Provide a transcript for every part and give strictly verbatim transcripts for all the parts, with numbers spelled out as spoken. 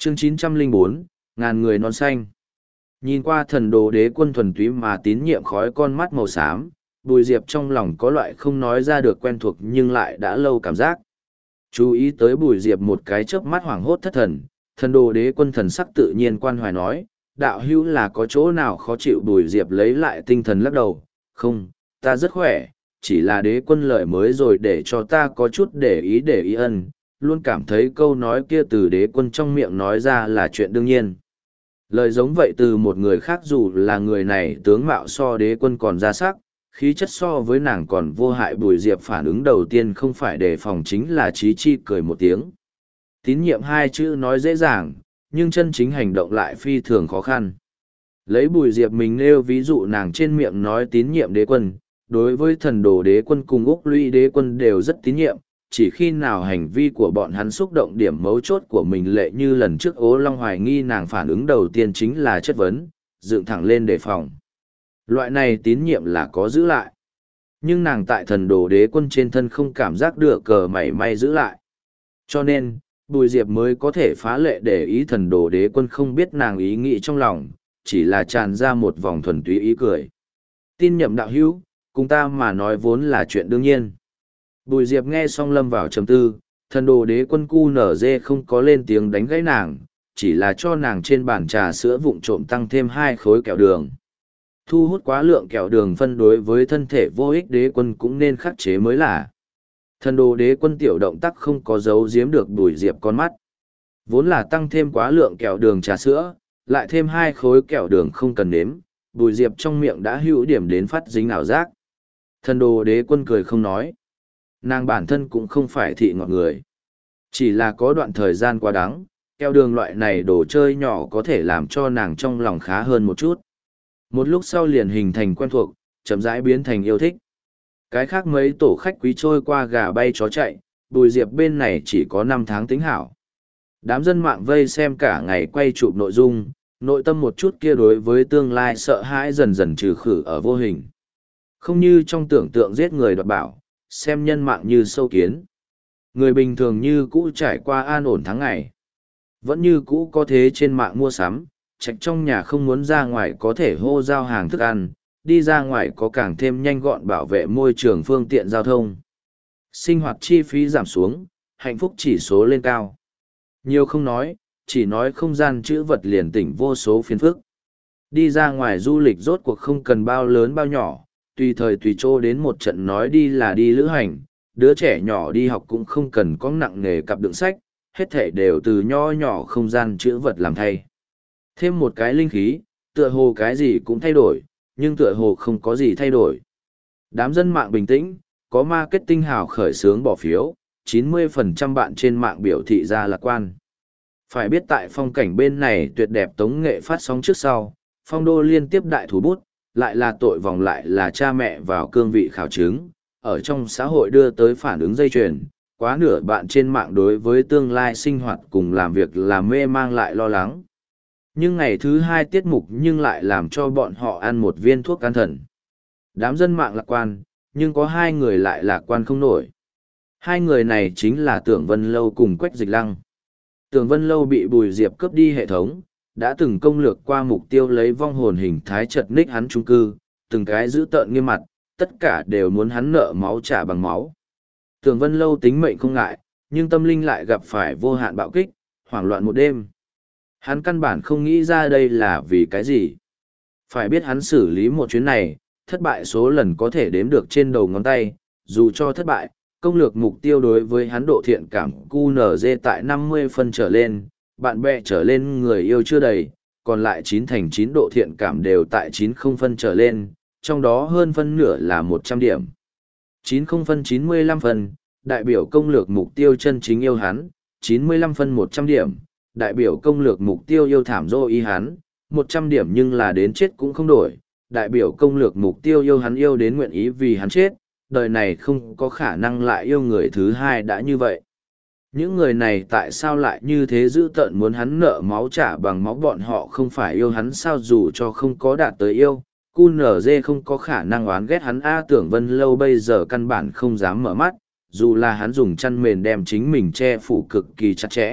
Chương chín trăm lẻ bốn, ngàn người non xanh. Nhìn qua thần đồ đế quân thuần túy mà tín nhiệm khói con mắt màu xám, Bùi Diệp trong lòng có loại không nói ra được quen thuộc nhưng lại đã lâu cảm giác. Chú ý tới Bùi Diệp một cái chớp mắt hoảng hốt thất thần, thần đồ đế quân thần sắc tự nhiên quan hoài nói, đạo hữu là có chỗ nào khó chịu. Bùi Diệp lấy lại tinh thần lắc đầu, không, ta rất khỏe, chỉ là đế quân lợi mới rồi để cho ta có chút để ý để ý ân, luôn cảm thấy câu nói kia từ đế quân trong miệng nói ra là chuyện đương nhiên. Lời giống vậy từ một người khác dù là người này tướng mạo so đế quân còn ra sắc, khí chất so với nàng còn vô hại. Bùi Diệp phản ứng đầu tiên không phải đề phòng chính là chí chi cười một tiếng. Tín nhiệm hai chữ nói dễ dàng, nhưng chân chính hành động lại phi thường khó khăn. Lấy Bùi Diệp mình nêu ví dụ, nàng trên miệng nói tín nhiệm đế quân, đối với thần đồ đế quân cùng Úc Lũy đế quân đều rất tín nhiệm, chỉ khi nào hành vi của bọn hắn xúc động điểm mấu chốt của mình lệ như lần trước Ố Long hoài nghi nàng, phản ứng đầu tiên chính là chất vấn, dựng thẳng lên đề phòng. Loại này tín nhiệm là có giữ lại. Nhưng nàng tại thần đồ đế quân trên thân không cảm giác được cờ mảy may giữ lại. Cho nên, Bùi Diệp mới có thể phá lệ để ý thần đồ đế quân không biết nàng ý nghĩ trong lòng, chỉ là tràn ra một vòng thuần túy ý cười. Tin nhậm đạo hữu, cùng ta mà nói vốn là chuyện đương nhiên. Bùi Diệp nghe xong lâm vào trầm tư, thần đồ đế quân cu nở dê không có lên tiếng đánh gãy nàng, chỉ là cho nàng trên bàn trà sữa vụng trộm tăng thêm hai khối kẹo đường. Thu hút quá lượng kẹo đường phân đối với thân thể vô ích đế quân cũng nên khắc chế mới là. Thần đồ đế quân tiểu động tác không có giấu giếm được Bùi Diệp con mắt. Vốn là tăng thêm quá lượng kẹo đường trà sữa, lại thêm hai khối kẹo đường không cần nếm, Bùi Diệp trong miệng đã hữu điểm đến phát dính ảo giác. Thần đồ đế quân cười không nói. Nàng bản thân cũng không phải thị ngọt người. Chỉ là có đoạn thời gian quá đắng, kẹo đường loại này đồ chơi nhỏ có thể làm cho nàng trong lòng khá hơn một chút. Một lúc sau liền hình thành quen thuộc, chậm rãi biến thành yêu thích. Cái khác mấy tổ khách quý trôi qua gà bay chó chạy, Bùi Diệp bên này chỉ có năm tháng tính hảo. Đám dân mạng vây xem cả ngày quay chụp nội dung, nội tâm một chút kia đối với tương lai sợ hãi dần dần trừ khử ở vô hình. Không như trong tưởng tượng giết người đoạt bảo, xem nhân mạng như sâu kiến. Người bình thường như cũ trải qua an ổn tháng ngày. Vẫn như cũ có thế trên mạng mua sắm, trạch trong nhà không muốn ra ngoài có thể hô giao hàng thức ăn, đi ra ngoài có càng thêm nhanh gọn bảo vệ môi trường phương tiện giao thông. Sinh hoạt chi phí giảm xuống, hạnh phúc chỉ số lên cao. Nhiều không nói, chỉ nói không gian chữ vật liền tỉnh vô số phiền phức. Đi ra ngoài du lịch rốt cuộc không cần bao lớn bao nhỏ, tùy thời tùy chỗ đến một trận nói đi là đi lữ hành, đứa trẻ nhỏ đi học cũng không cần có nặng nghề cặp đựng sách, hết thể đều từ nho nhỏ không gian chữ vật làm thay. Thêm một cái linh khí, tựa hồ cái gì cũng thay đổi, nhưng tựa hồ không có gì thay đổi. Đám dân mạng bình tĩnh, có marketing hào khởi xướng bỏ phiếu, chín mươi phần trăm bạn trên mạng biểu thị ra lạc quan. Phải biết tại phong cảnh bên này tuyệt đẹp tống nghệ phát sóng trước sau, phong đô liên tiếp đại thủ bút, lại là tội vòng lại là cha mẹ vào cương vị khảo chứng, ở trong xã hội đưa tới phản ứng dây chuyền, quá nửa bạn trên mạng đối với tương lai sinh hoạt cùng làm việc là mê mang lại lo lắng. Nhưng ngày thứ hai tiết mục nhưng lại làm cho bọn họ ăn một viên thuốc can thần. Đám dân mạng lạc quan, nhưng có hai người lại lạc quan không nổi. Hai người này chính là Tưởng Vân Lâu cùng Quách Dịch Lăng. Tưởng Vân Lâu bị Bùi Diệp cướp đi hệ thống, đã từng công lược qua mục tiêu lấy vong hồn hình thái chật ních hắn trung cư, từng cái giữ tợn nghiêm mặt, tất cả đều muốn hắn nợ máu trả bằng máu. Tưởng Vân Lâu tính mệnh không ngại, nhưng tâm linh lại gặp phải vô hạn bạo kích, hoảng loạn một đêm. Hắn căn bản không nghĩ ra đây là vì cái gì. Phải biết hắn xử lý một chuyến này, thất bại số lần có thể đếm được trên đầu ngón tay, dù cho thất bại, công lược mục tiêu đối với hắn độ thiện cảm cu nở dê tại năm mươi phân trở lên, bạn bè trở lên người yêu chưa đầy, còn lại chín thành chín độ thiện cảm đều tại chín không phân trở lên, trong đó hơn phân nửa là một trăm điểm. chín không phân chín mươi lăm phân, đại biểu công lược mục tiêu chân chính yêu hắn, chín mươi lăm phân một trăm điểm, đại biểu công lược mục tiêu yêu thảm dô ý hắn, một trăm điểm nhưng là đến chết cũng không đổi, đại biểu công lược mục tiêu yêu hắn yêu đến nguyện ý vì hắn chết, đời này không có khả năng lại yêu người thứ hai đã như vậy. Những người này tại sao lại như thế dữ tợn muốn hắn nợ máu trả bằng máu, bọn họ không phải yêu hắn sao, dù cho không có đạt tới yêu, cu nở dê không có khả năng oán ghét hắn. A Tưởng Vân Lâu bây giờ căn bản không dám mở mắt, dù là hắn dùng chăn mền đem chính mình che phủ cực kỳ chặt chẽ,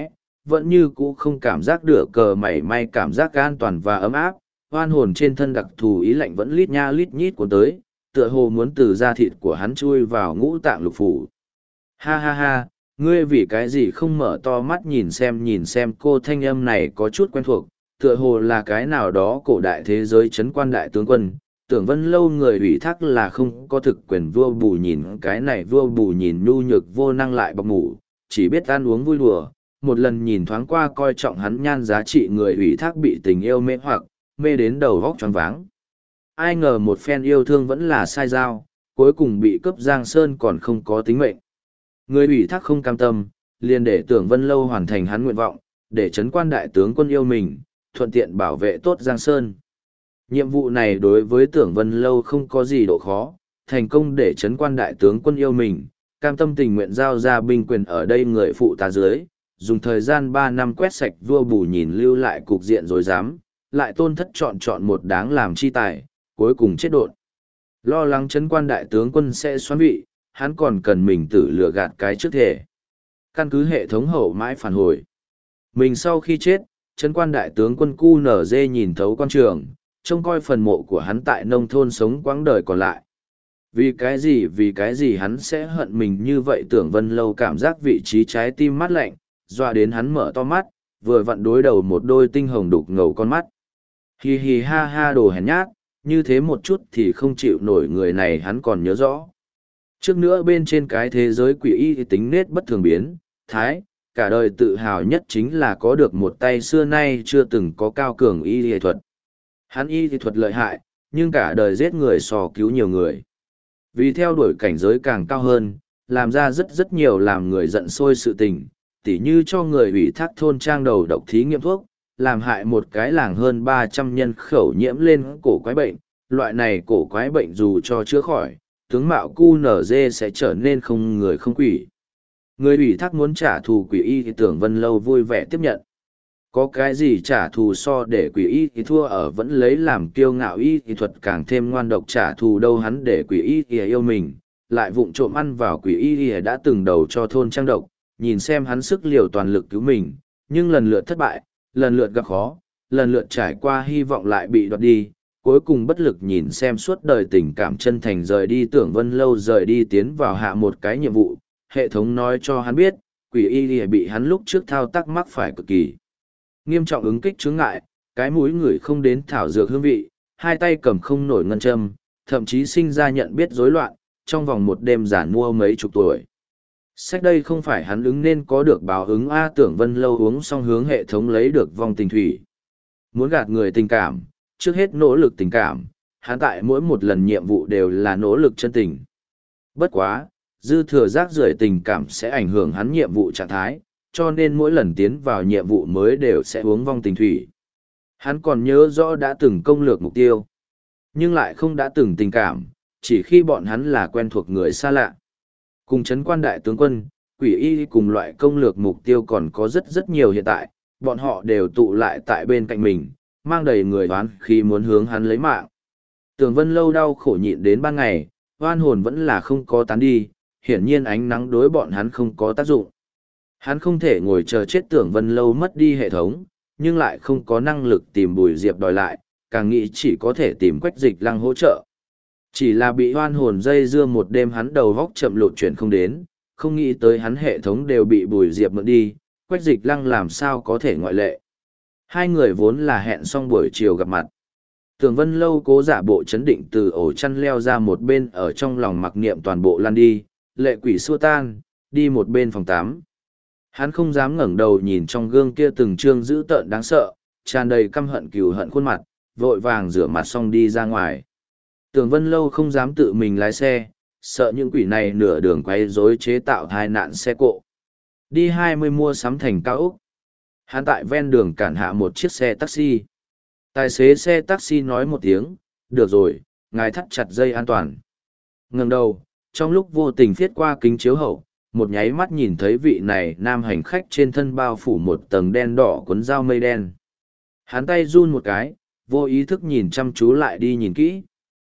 vẫn như cũ không cảm giác được cờ mảy may cảm giác an toàn và ấm áp, oan hồn trên thân đặc thù ý lạnh vẫn lít nha lít nhít cuốn tới, tựa hồ muốn từ da thịt của hắn chui vào ngũ tạng lục phủ. Ha ha ha, ngươi vì cái gì không mở to mắt nhìn xem nhìn xem cô thanh âm này có chút quen thuộc, tựa hồ là cái nào đó cổ đại thế giới chấn quan đại tướng quân. Tưởng Vân Lâu người ủy thác là không có thực quyền vua bù nhìn cái này vua bù nhìn nhu nhược vô năng lại bọc ngủ, chỉ biết ăn uống vui đùa. Một lần nhìn thoáng qua coi trọng hắn nhan giá trị người ủy thác bị tình yêu mê hoặc, mê đến đầu vóc choáng váng. Ai ngờ một phen yêu thương vẫn là sai dao, cuối cùng bị cướp Giang Sơn còn không có tính mệnh. Người ủy thác không cam tâm, liền để Tưởng Vân Lâu hoàn thành hắn nguyện vọng, để trấn quan đại tướng quân yêu mình, thuận tiện bảo vệ tốt Giang Sơn. Nhiệm vụ này đối với Tưởng Vân Lâu không có gì độ khó, thành công để trấn quan đại tướng quân yêu mình, cam tâm tình nguyện giao ra binh quyền ở đây người phụ tá dưới, dùng thời gian ba năm quét sạch vua bù nhìn lưu lại cục diện rồi dám, lại tôn thất chọn chọn một đáng làm chi tài, cuối cùng chết đột. Lo lắng trấn quan đại tướng quân sẽ xoắn vị, hắn còn cần mình tử lừa gạt cái trước thể. Căn cứ hệ thống hậu mãi phản hồi. Mình sau khi chết, trấn quan đại tướng quân cu nở dê nhìn thấu quan trường, trông coi phần mộ của hắn tại nông thôn sống quãng đời còn lại. Vì cái gì vì cái gì hắn sẽ hận mình như vậy. Tưởng Vân Lâu cảm giác vị trí trái tim mát lạnh, dọa đến hắn mở to mắt, vừa vặn đối đầu một đôi tinh hồng đục ngầu con mắt. Hi hi ha ha đồ hèn nhát, như thế một chút thì không chịu nổi người này hắn còn nhớ rõ. Trước nữa bên trên cái thế giới quỷ y thì tính nết bất thường biến, thái, cả đời tự hào nhất chính là có được một tay xưa nay chưa từng có cao cường y y thuật. Hắn y y thuật lợi hại, nhưng cả đời giết người so cứu nhiều người. Vì theo đuổi cảnh giới càng cao hơn, làm ra rất rất nhiều làm người giận sôi sự tình, tỉ như cho người ủy thác thôn trang đầu độc thí nghiệm thuốc, làm hại một cái làng hơn ba trăm nhân khẩu nhiễm lên cổ quái bệnh. Loại này cổ quái bệnh dù cho chữa khỏi, tướng mạo cu nở dê sẽ trở nên không người không quỷ. Người ủy thác muốn trả thù quỷ y thì Tưởng Vân Lâu vui vẻ tiếp nhận. Có cái gì trả thù so để quỷ y thì thua ở vẫn lấy làm kiêu ngạo y thì thuật càng thêm ngoan độc trả thù đâu. Hắn để quỷ y thì yêu mình, lại vụng trộm ăn vào quỷ y thì đã từng đầu cho thôn trang độc, nhìn xem hắn sức liều toàn lực cứu mình, nhưng lần lượt thất bại, lần lượt gặp khó, lần lượt trải qua hy vọng lại bị đoạt đi, cuối cùng bất lực nhìn xem suốt đời tình cảm chân thành rời đi. Tưởng Vân Lâu rời đi tiến vào hạ một cái nhiệm vụ, hệ thống nói cho hắn biết, quỷ y thì bị hắn lúc trước thao tác mắc phải cực kỳ nghiêm trọng ứng kích chướng ngại, cái mũi ngửi không đến thảo dược hương vị, hai tay cầm không nổi ngân châm, thậm chí sinh ra nhận biết rối loạn, trong vòng một đêm giản mua mấy chục tuổi. Sách đây không phải hắn ứng nên có được báo ứng A. Tưởng Vân Lâu uống xong hướng hệ thống lấy được vong tình thủy. Muốn gạt người tình cảm, trước hết nỗ lực tình cảm, hắn tại mỗi một lần nhiệm vụ đều là nỗ lực chân tình. Bất quá, dư thừa rác rưởi tình cảm sẽ ảnh hưởng hắn nhiệm vụ trạng thái, cho nên mỗi lần tiến vào nhiệm vụ mới đều sẽ uống vong tình thủy. Hắn còn nhớ rõ đã từng công lược mục tiêu, nhưng lại không đã từng tình cảm, chỉ khi bọn hắn là quen thuộc người xa lạ. Cùng trấn quan đại tướng quân, quỷ y cùng loại công lược mục tiêu còn có rất rất nhiều hiện tại, bọn họ đều tụ lại tại bên cạnh mình, mang đầy người oán khi muốn hướng hắn lấy mạng. Tưởng Vân Lâu đau khổ nhịn đến ban ngày, oan hồn vẫn là không có tán đi, hiển nhiên ánh nắng đối bọn hắn không có tác dụng. Hắn không thể ngồi chờ chết. Tưởng Vân Lâu mất đi hệ thống, nhưng lại không có năng lực tìm Bùi Diệp đòi lại, càng nghĩ chỉ có thể tìm Quách Dịch Lăng hỗ trợ. Chỉ là bị oan hồn dây dưa một đêm hắn đầu góc chậm lộn chuyển không đến, không nghĩ tới hắn hệ thống đều bị Bùi Diệp mượn đi, Quách Dịch Lăng làm sao có thể ngoại lệ. Hai người vốn là hẹn xong buổi chiều gặp mặt. Tưởng Vân Lâu cố giả bộ chấn định từ ổ chăn leo ra một bên, ở trong lòng mặc niệm toàn bộ lăn đi, lệ quỷ xua tan, đi một bên phòng tám. Hắn không dám ngẩng đầu nhìn trong gương kia từng trương dữ tợn đáng sợ, tràn đầy căm hận cừu hận khuôn mặt, vội vàng rửa mặt xong đi ra ngoài. Tưởng Vân Lâu không dám tự mình lái xe, sợ những quỷ này nửa đường quay rối chế tạo tai nạn xe cộ. Đi hai mươi mua sắm thành cao ốc. Hắn tại ven đường cản hạ một chiếc xe taxi. Tài xế xe taxi nói một tiếng, được rồi, ngài thắt chặt dây an toàn. Ngẩng đầu, trong lúc vô tình viết qua kính chiếu hậu, một nháy mắt nhìn thấy vị này nam hành khách trên thân bao phủ một tầng đen đỏ cuốn dao mây đen. Hắn tay run một cái, vô ý thức nhìn chăm chú lại đi nhìn kỹ.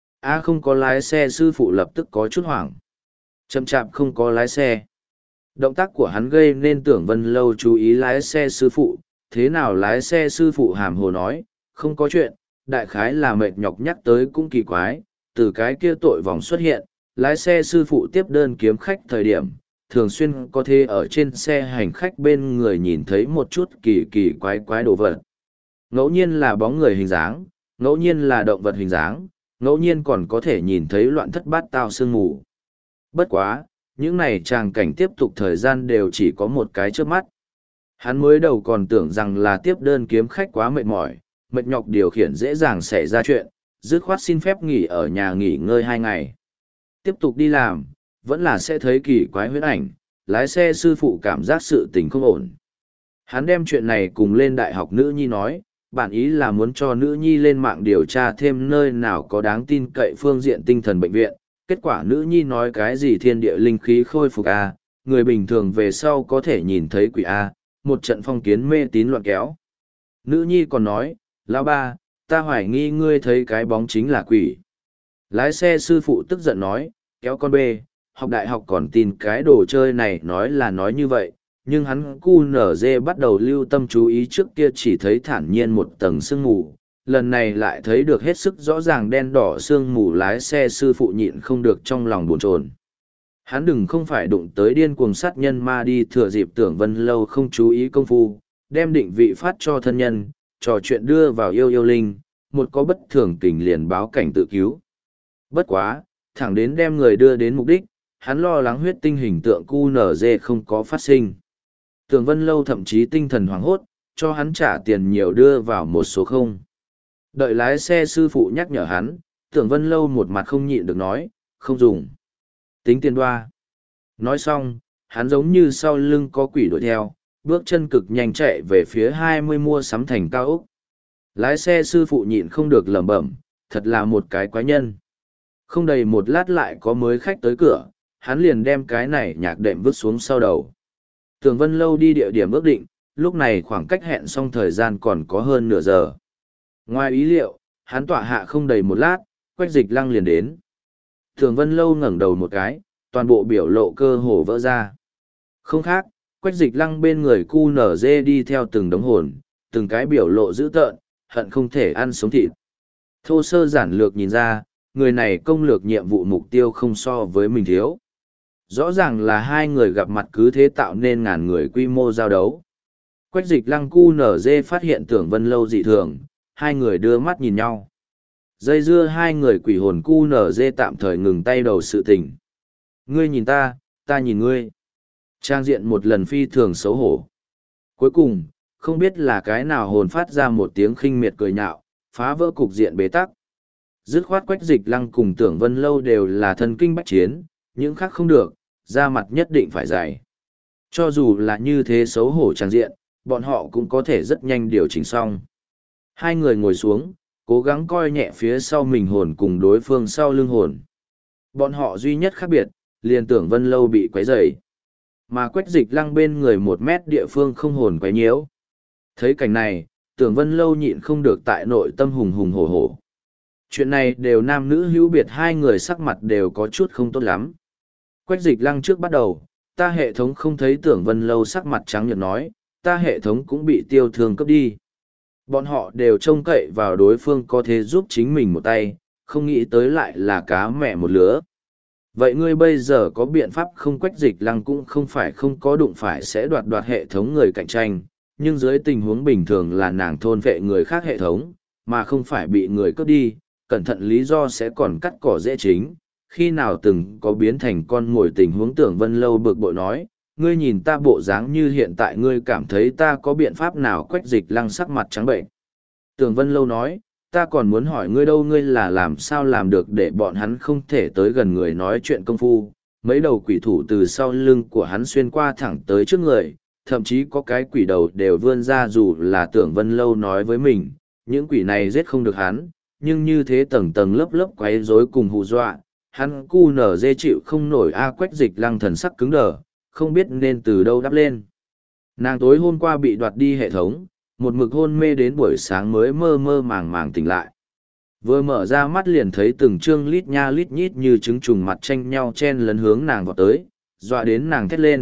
A không có lái xe. Sư phụ lập tức có chút hoảng. Chậm chạp không có lái xe. Động tác của hắn gây nên Tưởng Vân Lâu chú ý lái xe sư phụ, thế nào lái xe sư phụ hàm hồ nói, không có chuyện, đại khái là mệt nhọc nhắc tới cũng kỳ quái, từ cái kia tội vòng xuất hiện, lái xe sư phụ tiếp đơn kiếm khách thời điểm, thường xuyên có thể ở trên xe hành khách bên người nhìn thấy một chút kỳ kỳ quái quái đồ vật. Ngẫu nhiên là bóng người hình dáng, ngẫu nhiên là động vật hình dáng, ngẫu nhiên còn có thể nhìn thấy loạn thất bát tao sương mù. Bất quá, những này tràng cảnh tiếp tục thời gian đều chỉ có một cái trước mắt. Hắn mới đầu còn tưởng rằng là tiếp đơn kiếm khách quá mệt mỏi, mệt nhọc điều khiển dễ dàng xảy ra chuyện, dứt khoát xin phép nghỉ ở nhà nghỉ ngơi hai ngày. Tiếp tục đi làm, vẫn là sẽ thấy kỳ quái huyễn ảnh, lái xe sư phụ cảm giác sự tình không ổn. Hắn đem chuyện này cùng lên đại học nữ nhi nói, bản ý là muốn cho nữ nhi lên mạng điều tra thêm nơi nào có đáng tin cậy phương diện tinh thần bệnh viện. Kết quả nữ nhi nói cái gì thiên địa linh khí khôi phục A, người bình thường về sau có thể nhìn thấy quỷ A, một trận phong kiến mê tín loạn kéo. Nữ nhi còn nói, lão ba, ta hoài nghi ngươi thấy cái bóng chính là quỷ. Lái xe sư phụ tức giận nói, kéo con bê, học đại học còn tin cái đồ chơi này nói là nói như vậy, nhưng hắn cu nở dê bắt đầu lưu tâm chú ý trước kia chỉ thấy thản nhiên một tầng sương mù, lần này lại thấy được hết sức rõ ràng đen đỏ sương mù, lái xe sư phụ nhịn không được trong lòng buồn chồn. Hắn đừng không phải đụng tới điên cuồng sát nhân ma đi thừa dịp Tưởng Vân Lâu không chú ý công phu, đem định vị phát cho thân nhân, trò chuyện đưa vào yêu yêu linh, một có bất thường kình liền báo cảnh tự cứu. Bất quá, thẳng đến đem người đưa đến mục đích, hắn lo lắng huyết tinh hình tượng cu nở dê không có phát sinh. Tưởng Vân Lâu thậm chí tinh thần hoảng hốt, cho hắn trả tiền nhiều đưa vào một số không. Đợi lái xe sư phụ nhắc nhở hắn, Tưởng Vân Lâu một mặt không nhịn được nói, không dùng. Tính tiền đoa. Nói xong, hắn giống như sau lưng có quỷ đuổi theo, bước chân cực nhanh chạy về phía hai mươi mua sắm thành cao ốc. Lái xe sư phụ nhịn không được lẩm bẩm, thật là một cái quái nhân. Không đầy một lát lại có mới khách tới cửa, hắn liền đem cái này nhạc đệm vứt xuống sau đầu. Tưởng Vân Lâu đi địa điểm ước định, lúc này khoảng cách hẹn xong thời gian còn có hơn nửa giờ. Ngoài ý liệu, hắn tọa hạ không đầy một lát, Quách Dịch Lăng liền đến. Tưởng Vân Lâu ngẩng đầu một cái, toàn bộ biểu lộ cơ hồ vỡ ra. Không khác, Quách Dịch Lăng bên người cu nở dê đi theo từng đống hồn, từng cái biểu lộ dữ tợn, hận không thể ăn sống thịt. Thô sơ giản lược nhìn ra, người này công lược nhiệm vụ mục tiêu không so với mình thiếu. Rõ ràng là hai người gặp mặt cứ thế tạo nên ngàn người quy mô giao đấu. Quách Dịch Lăng cu nở dê phát hiện Tưởng Vân Lâu dị thường, hai người đưa mắt nhìn nhau. Dây dưa hai người quỷ hồn cu nở dê tạm thời ngừng tay đầu sự tình. Ngươi nhìn ta, ta nhìn ngươi. Trang diện một lần phi thường xấu hổ. Cuối cùng, không biết là cái nào hồn phát ra một tiếng khinh miệt cười nhạo, phá vỡ cục diện bế tắc. Dứt khoát Quách Dịch Lăng cùng Tưởng Vân Lâu đều là thân kinh bách chiến, những khác không được, da mặt nhất định phải dày. Cho dù là như thế xấu hổ trang diện, bọn họ cũng có thể rất nhanh điều chỉnh xong. Hai người ngồi xuống, cố gắng coi nhẹ phía sau mình hồn cùng đối phương sau lưng hồn. Bọn họ duy nhất khác biệt, liền Tưởng Vân Lâu bị quấy rầy, mà Quách Dịch Lăng bên người một mét địa phương không hồn quấy nhiễu. Thấy cảnh này, Tưởng Vân Lâu nhịn không được tại nội tâm hùng hùng hổ hổ. Chuyện này đều nam nữ hữu biệt, hai người sắc mặt đều có chút không tốt lắm. Quách Dịch Lăng trước bắt đầu, ta hệ thống không thấy Tưởng Vân Lâu sắc mặt trắng nhợt nói, ta hệ thống cũng bị tiêu thương cấp đi. Bọn họ đều trông cậy vào đối phương có thể giúp chính mình một tay, không nghĩ tới lại là cá mẹ một lứa. Vậy ngươi bây giờ có biện pháp không? Quách Dịch Lăng cũng không phải không có đụng phải sẽ đoạt đoạt hệ thống người cạnh tranh, nhưng dưới tình huống bình thường là nàng thôn vệ người khác hệ thống, mà không phải bị người cướp đi, cẩn thận lý do sẽ còn cắt cỏ dễ chính. Khi nào từng có biến thành con ngồi tình huống Tưởng Vân Lâu bực bội nói, ngươi nhìn ta bộ dáng như hiện tại, ngươi cảm thấy ta có biện pháp nào? Quách Dịch Lăng sắc mặt trắng bệnh. Tưởng Vân Lâu nói, ta còn muốn hỏi ngươi đâu, ngươi là làm sao làm được để bọn hắn không thể tới gần người nói chuyện công phu. Mấy đầu quỷ thủ từ sau lưng của hắn xuyên qua thẳng tới trước người, thậm chí có cái quỷ đầu đều vươn ra, dù là Tưởng Vân Lâu nói với mình, những quỷ này giết không được hắn, nhưng như thế tầng tầng lớp lớp quấy rối cùng hù dọa, hắn cu nở dê chịu không nổi. A Quách Dịch Lăng thần sắc cứng đờ, không biết nên từ đâu đáp lên. Nàng tối hôm qua bị đoạt đi hệ thống, một mực hôn mê đến buổi sáng mới mơ mơ màng màng tỉnh lại. Vừa mở ra mắt liền thấy từng chương lít nha lít nhít như trứng trùng mặt tranh nhau chen lấn hướng nàng vào tới, dọa đến nàng thét lên,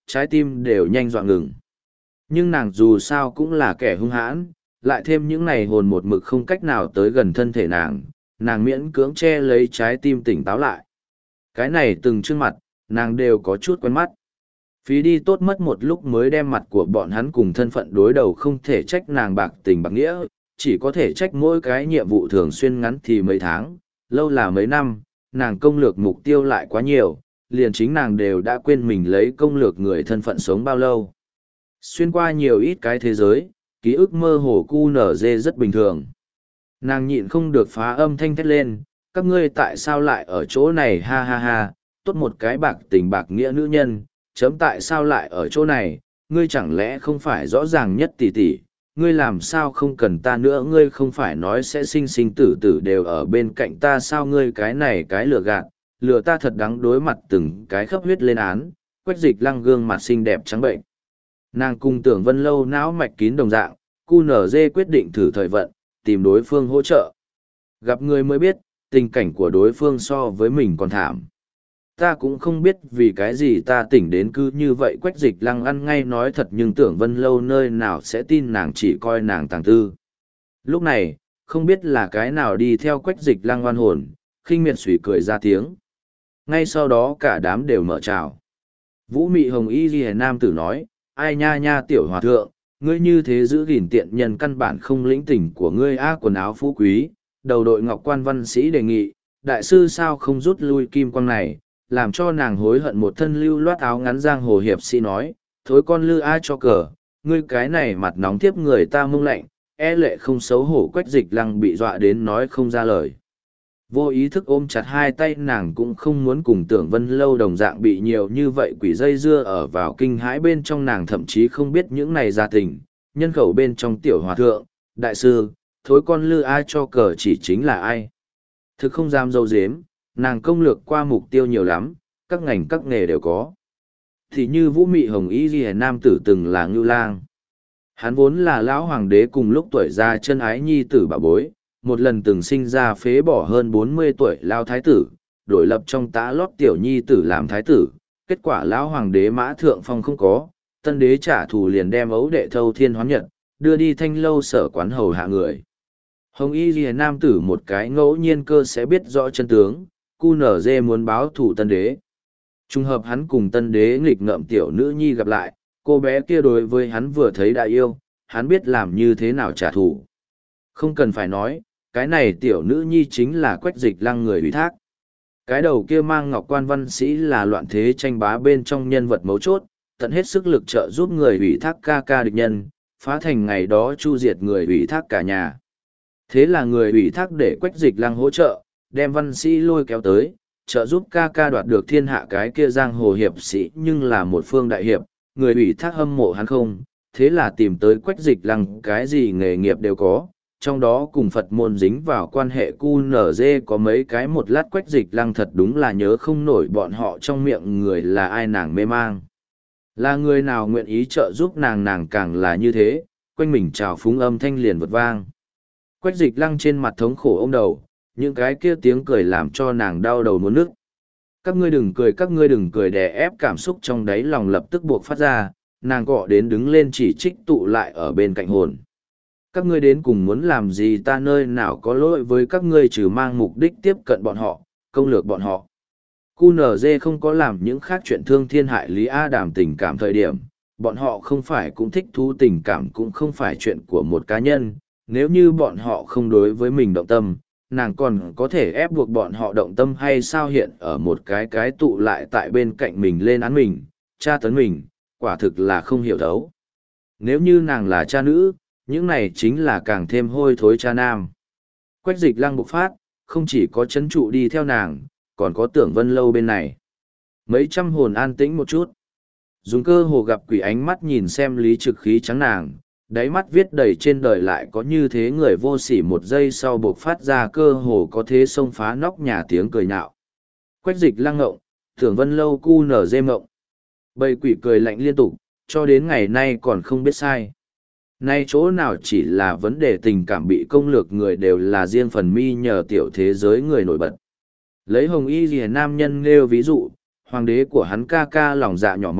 trái tim đều nhanh dọa ngừng. Nhưng nàng dù sao cũng là kẻ hung hãn, lại thêm những này hồn một mực không cách nào tới gần thân thể nàng, nàng miễn cưỡng che lấy trái tim tỉnh táo lại. Cái này từng trước mặt, nàng đều có chút quen mắt. Phí đi tốt mất một lúc mới đem mặt của bọn hắn cùng thân phận đối đầu, không thể trách nàng bạc tình bạc nghĩa, chỉ có thể trách mỗi cái nhiệm vụ thường xuyên ngắn thì mấy tháng, lâu là mấy năm, nàng công lược mục tiêu lại quá nhiều, liền chính nàng đều đã quên mình lấy công lược người thân phận sống bao lâu. Xuyên qua nhiều ít cái thế giới, ký ức mơ hồ cu nở dê rất bình thường. Nàng nhịn không được phá âm thanh thét lên, các ngươi tại sao lại ở chỗ này ha ha ha, tốt một cái bạc tình bạc nghĩa nữ nhân, chấm tại sao lại ở chỗ này, ngươi chẳng lẽ không phải rõ ràng nhất tỷ tỷ, ngươi làm sao không cần ta nữa, ngươi không phải nói sẽ sinh sinh tử tử đều ở bên cạnh ta sao, ngươi cái này cái lừa gạt, lừa ta thật đáng, đối mặt từng cái khắp huyết lên án, Quách Dịch Lăng gương mặt xinh đẹp trắng bệnh. Nàng cùng Tưởng Vân Lâu não mạch kín đồng dạng, cu nở dê quyết định thử thời vận, tìm đối phương hỗ trợ. Gặp người mới biết, tình cảnh của đối phương so với mình còn thảm. Ta cũng không biết vì cái gì ta tỉnh đến cứ như vậy. Quách Dịch Lăng ăn ngay nói thật, nhưng Tưởng Vân Lâu nơi nào sẽ tin nàng chỉ coi nàng tàng tư. Lúc này, không biết là cái nào đi theo Quách Dịch Lăng oan hồn, khinh miệt sủi cười ra tiếng. Ngay sau đó cả đám đều mở trào. Vũ Mị Hồng Y Ghi Nam tử nói, ai nha nha tiểu hòa thượng, ngươi như thế giữ gìn tiện nhân căn bản không lĩnh tình của ngươi a. Quần áo phú quý, đầu đội ngọc quan văn sĩ đề nghị, đại sư sao không rút lui kim quang này, làm cho nàng hối hận. Một thân lưu loát áo ngắn giang hồ hiệp sĩ nói, thối con lư ai cho cờ, ngươi cái này mặt nóng tiếp người ta mông lạnh, e lệ không xấu hổ. Quách Dịch Lăng bị dọa đến nói không ra lời. Vô ý thức ôm chặt hai tay, nàng cũng không muốn cùng Tưởng Vân Lâu đồng dạng bị nhiều như vậy quỷ dây dưa ở vào kinh hãi bên trong. Nàng thậm chí không biết những này gia tình, nhân khẩu bên trong tiểu hòa thượng, đại sư, thối con lư ai cho cờ chỉ chính là ai. Thực không dám dâu dếm, nàng công lược qua mục tiêu nhiều lắm, các ngành các nghề đều có. Thì như Vũ Mị Hồng Y Ghi Nam tử từng là Ngưu Lang. Hắn vốn là lão hoàng đế cùng lúc tuổi ra chân ái nhi tử bảo bối, một lần từng sinh ra phế bỏ hơn bốn mươi tuổi lao thái tử, đổi lập trong tã lót tiểu nhi tử làm thái tử. Kết quả lão hoàng đế mã thượng phong không có, tân đế trả thù liền đem ấu đệ thâu thiên hoán nhật, đưa đi thanh lâu sở quán hầu hạ người. Hồng Y Ghi Nam tử một cái ngẫu nhiên cơ sẽ biết rõ chân tướng, cu nở dê muốn báo thù tân đế. Trùng hợp hắn cùng tân đế nghịch ngợm tiểu nữ nhi gặp lại, cô bé kia đối với hắn vừa thấy đã yêu, hắn biết làm như thế nào trả thù. Không cần phải nói, cái này tiểu nữ nhi chính là Quách Dịch Lăng người ủy thác. Cái đầu kia mang ngọc quan văn sĩ là loạn thế tranh bá bên trong nhân vật mấu chốt, tận hết sức lực trợ giúp người ủy thác ca ca địch nhân, phá thành ngày đó chu diệt người ủy thác cả nhà. Thế là người ủy thác để Quách Dịch Lăng hỗ trợ, đem văn sĩ lôi kéo tới, trợ giúp ca ca đoạt được thiên hạ. Cái kia giang hồ hiệp sĩ nhưng là một phương đại hiệp, người ủy thác hâm mộ hắn không, thế là tìm tới Quách Dịch Lăng, cái gì nghề nghiệp đều có, trong đó cùng Phật môn dính vào quan hệ cu nở dê có mấy cái. Một lát Quách Dịch Lăng thật đúng là nhớ không nổi bọn họ trong miệng người là ai, nàng mê mang. Là người nào nguyện ý trợ giúp nàng, nàng càng là như thế, quanh mình trào phúng âm thanh liền vượt vang. Quách Dịch Lăng trên mặt thống khổ ôm đầu, những cái kia tiếng cười làm cho nàng đau đầu muốn nức. Các ngươi đừng cười, các ngươi đừng cười, đè ép cảm xúc trong đáy lòng lập tức buộc phát ra, nàng gọ đến đứng lên chỉ trích tụ lại ở bên cạnh hồn. Các ngươi đến cùng muốn làm gì, ta nơi nào có lỗi với các ngươi trừ mang mục đích tiếp cận bọn họ, công lược bọn họ. cu en giê không có làm những khác chuyện thương thiên hại lý A Đàm tình cảm thời điểm, bọn họ không phải cũng thích thú, tình cảm cũng không phải chuyện của một cá nhân, nếu như bọn họ không đối với mình động tâm, nàng còn có thể ép buộc bọn họ động tâm hay sao? Hiện ở một cái cái tụ lại tại bên cạnh mình lên án mình, tra tấn mình, quả thực là không hiểu thấu. Nếu như nàng là cha nữ, những này chính là càng thêm hôi thối cha nam. Quách Dịch Lăng bộc phát, không chỉ có chấn trụ đi theo nàng, còn có Tưởng Vân Lâu bên này. Mấy trăm hồn an tĩnh một chút. Dùng cơ hồ gặp quỷ ánh mắt nhìn xem Lý Trực khí trắng nàng, đáy mắt viết đầy trên đời lại có như thế người vô sỉ. Một giây sau bộc phát ra cơ hồ có thế xông phá nóc nhà tiếng cười nhạo. Quách Dịch Lăng ngộng, Tưởng Vân Lâu cu nở dê ngộng. Bầy quỷ cười lạnh liên tục, cho đến ngày nay còn không biết sai. Nay chỗ nào chỉ là vấn đề tình cảm bị công lược, người đều là riêng phần mi nhờ tiểu thế giới người nổi bật. Lấy Hồng Y Lìa nam nhân nêu ví dụ, hoàng đế của hắn ca ca lòng dạ nhỏ mọn,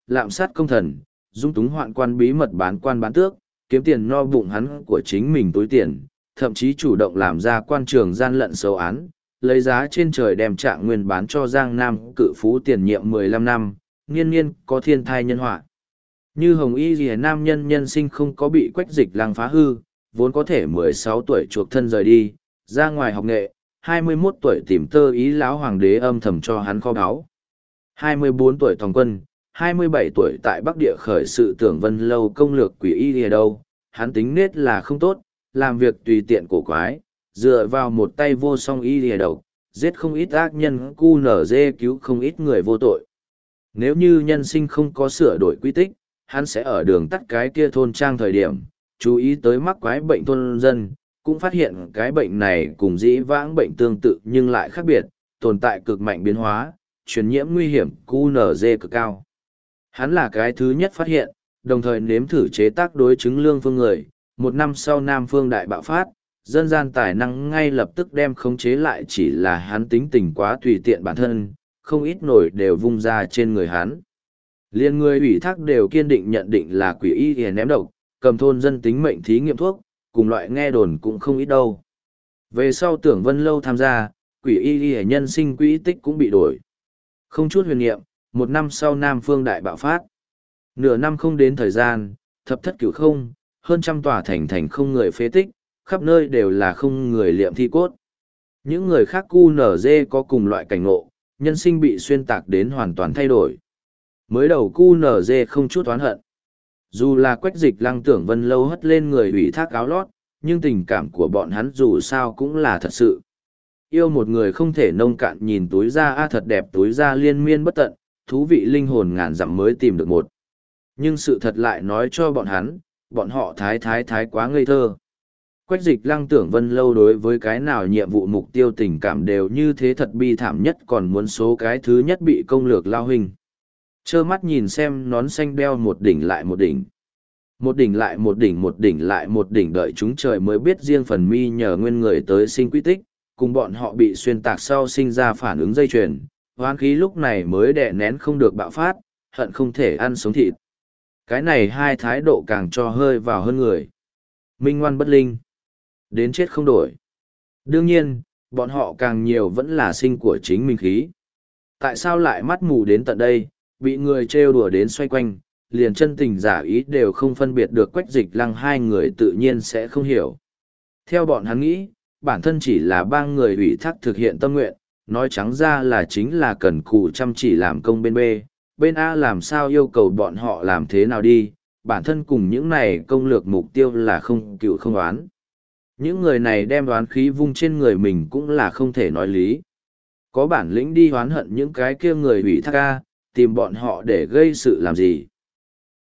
lạm sát công thần, dung túng hoạn quan bí mật bán quan bán tước, kiếm tiền no bụng hắn của chính mình túi tiền, thậm chí chủ động làm ra quan trường gian lận xấu án, lấy giá trên trời đem trạng nguyên bán cho Giang Nam cự phú tiền nhiệm mười lăm năm, niên niên có thiên thai nhân họa. Như Hồng Y Lìa Nam nhân nhân sinh không có bị Quách Dịch Lăng phá hư, vốn có thể mười sáu tuổi chuộc thân rời đi, ra ngoài học nghệ, hai mươi mốt tuổi tìm tơ ý lão hoàng đế âm thầm cho hắn kho báu. hai mươi bốn tuổi thòng quân, hai mươi bảy tuổi tại Bắc Địa khởi sự Tưởng Vân Lâu công lược quỷ y lìa đâu, hắn tính nết là không tốt, làm việc tùy tiện cổ quái, dựa vào một tay vô song y lìa đầu, giết không ít ác nhân, cu nở dê cứu không ít người vô tội. Nếu như nhân sinh không có sửa đổi quy tích, hắn sẽ ở đường tắt cái kia thôn trang thời điểm, chú ý tới mắc quái bệnh thôn dân, cũng phát hiện cái bệnh này cùng dĩ vãng bệnh tương tự nhưng lại khác biệt, tồn tại cực mạnh biến hóa, truyền nhiễm nguy hiểm, cu nở dê cực cao. Hắn là cái thứ nhất phát hiện, đồng thời nếm thử chế tác đối chứng lương phương người. Một năm sau Nam Phương đại bạo phát, dân gian tài năng ngay lập tức đem khống chế lại, chỉ là hắn tính tình quá tùy tiện bản thân, không ít nổi đều vung ra trên người hắn. Liên người ủy thác đều kiên định nhận định là quỷ y thì ném độc, cầm thôn dân tính mệnh thí nghiệm thuốc, cùng loại nghe đồn cũng không ít đâu. Về sau Tưởng Vân Lâu tham gia, quỷ y y nhân sinh quỹ tích cũng bị đổi. Không chút huyền niệm, một năm sau Nam Phương đại bạo phát. Nửa năm không đến thời gian, thập thất cửu không, hơn trăm tòa thành thành không người phế tích, khắp nơi đều là không người liệm thi cốt. Những người khác cu nở dê có cùng loại cảnh ngộ, nhân sinh bị xuyên tạc đến hoàn toàn thay đổi. Mới đầu cu nở dê không chút oán hận. Dù là Quách Dịch Lăng Tưởng Vân Lâu hất lên người ủy thác áo lót, nhưng tình cảm của bọn hắn dù sao cũng là thật sự. Yêu một người không thể nông cạn nhìn túi da a thật đẹp, túi da liên miên bất tận, thú vị linh hồn ngàn dặm mới tìm được một. Nhưng sự thật lại nói cho bọn hắn, bọn họ thái thái thái quá ngây thơ. Quách Dịch Lăng Tưởng Vân Lâu đối với cái nào nhiệm vụ mục tiêu tình cảm đều như thế thật bi thảm nhất, còn muốn số cái thứ nhất bị công lược lao hình. Trơ mắt nhìn xem nón xanh đeo một đỉnh lại một đỉnh. Một đỉnh lại một đỉnh một đỉnh lại một đỉnh, đợi chúng trời mới biết riêng phần mi nhờ nguyên người tới sinh quy tích, cùng bọn họ bị xuyên tạc sau sinh ra phản ứng dây chuyền, hoán khí lúc này mới đè nén không được bạo phát, hận không thể ăn sống thịt. Cái này hai thái độ càng cho hơi vào hơn người. Minh ngoan bất linh. Đến chết không đổi. Đương nhiên, bọn họ càng nhiều vẫn là sinh của chính mình khí. Tại sao lại mắt mù đến tận đây, bị người trêu đùa đến xoay quanh, liền chân tình giả ý đều không phân biệt được Quách Dịch Lăng hai người tự nhiên sẽ không hiểu. Theo bọn hắn nghĩ, bản thân chỉ là ba người ủy thác thực hiện tâm nguyện, nói trắng ra là chính là cần cù chăm chỉ làm công bên B, bên A làm sao yêu cầu bọn họ làm thế nào đi, bản thân cùng những này công lược mục tiêu là không cựu không oán. Những người này đem đoán khí vung trên người mình cũng là không thể nói lý. Có bản lĩnh đi oán hận những cái kia người ủy thác A, tìm bọn họ để gây sự làm gì.